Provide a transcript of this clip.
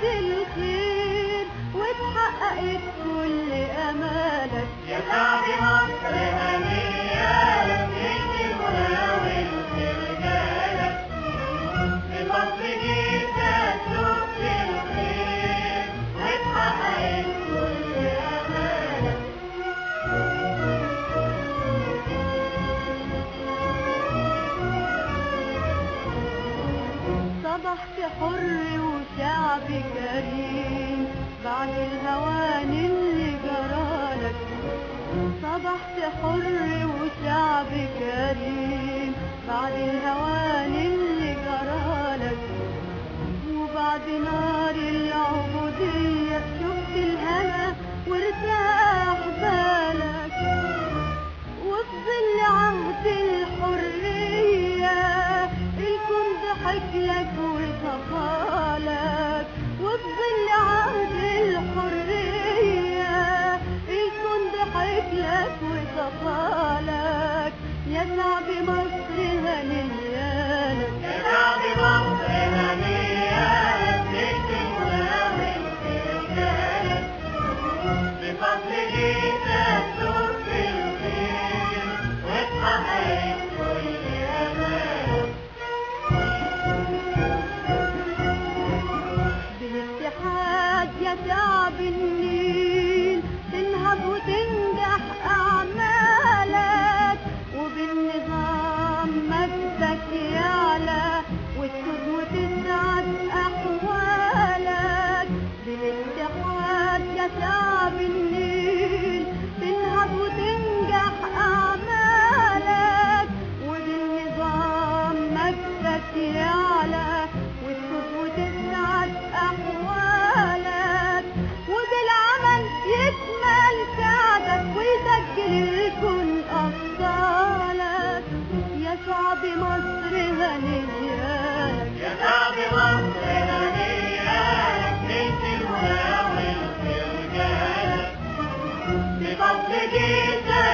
الخير واتحققت كل امالك. يا شعب مصر هنيئا لك، انت المناول في رجالك. في مصر جيت تسوق الخير واتحققت كل امالك. صبحت حر وشعب كريم بعد الهوان اللي جرالك. صبحت حر وشعب كريم بعد الهوان اللي جرالك. وبعد نار العبودية شفت الهنا وارتاح بالك. وفي ظل عهد الحرية الكون ضحك لك وصفالك. وفي ظل عهد الحرية الكون ضحك لك وصفالك. يا شعب مصر هنيالك. يا شعب مصر هنيئا لك، انت المناول في رجالك. في مصر جيت تسوق الخير واتحققت كل امالك. بالاتحاد يا شعب النيل تنهض وتنجح أعمالك. وبالنظام مجدك يعلى وتسود وتسعد أحوالك. بالاتحاد يا شعب النيل تنهض وتنجح أعمالك. وبالنظام مجدك يعلى وتسود وتسعد أحوالك. وبالعمل يكمل سعدك ويسجل الكون أبطالك. يا شعب مصر هنيالك. يا شعب مصر هنيئا لك، انت المناول في رجالك. في مصر جيت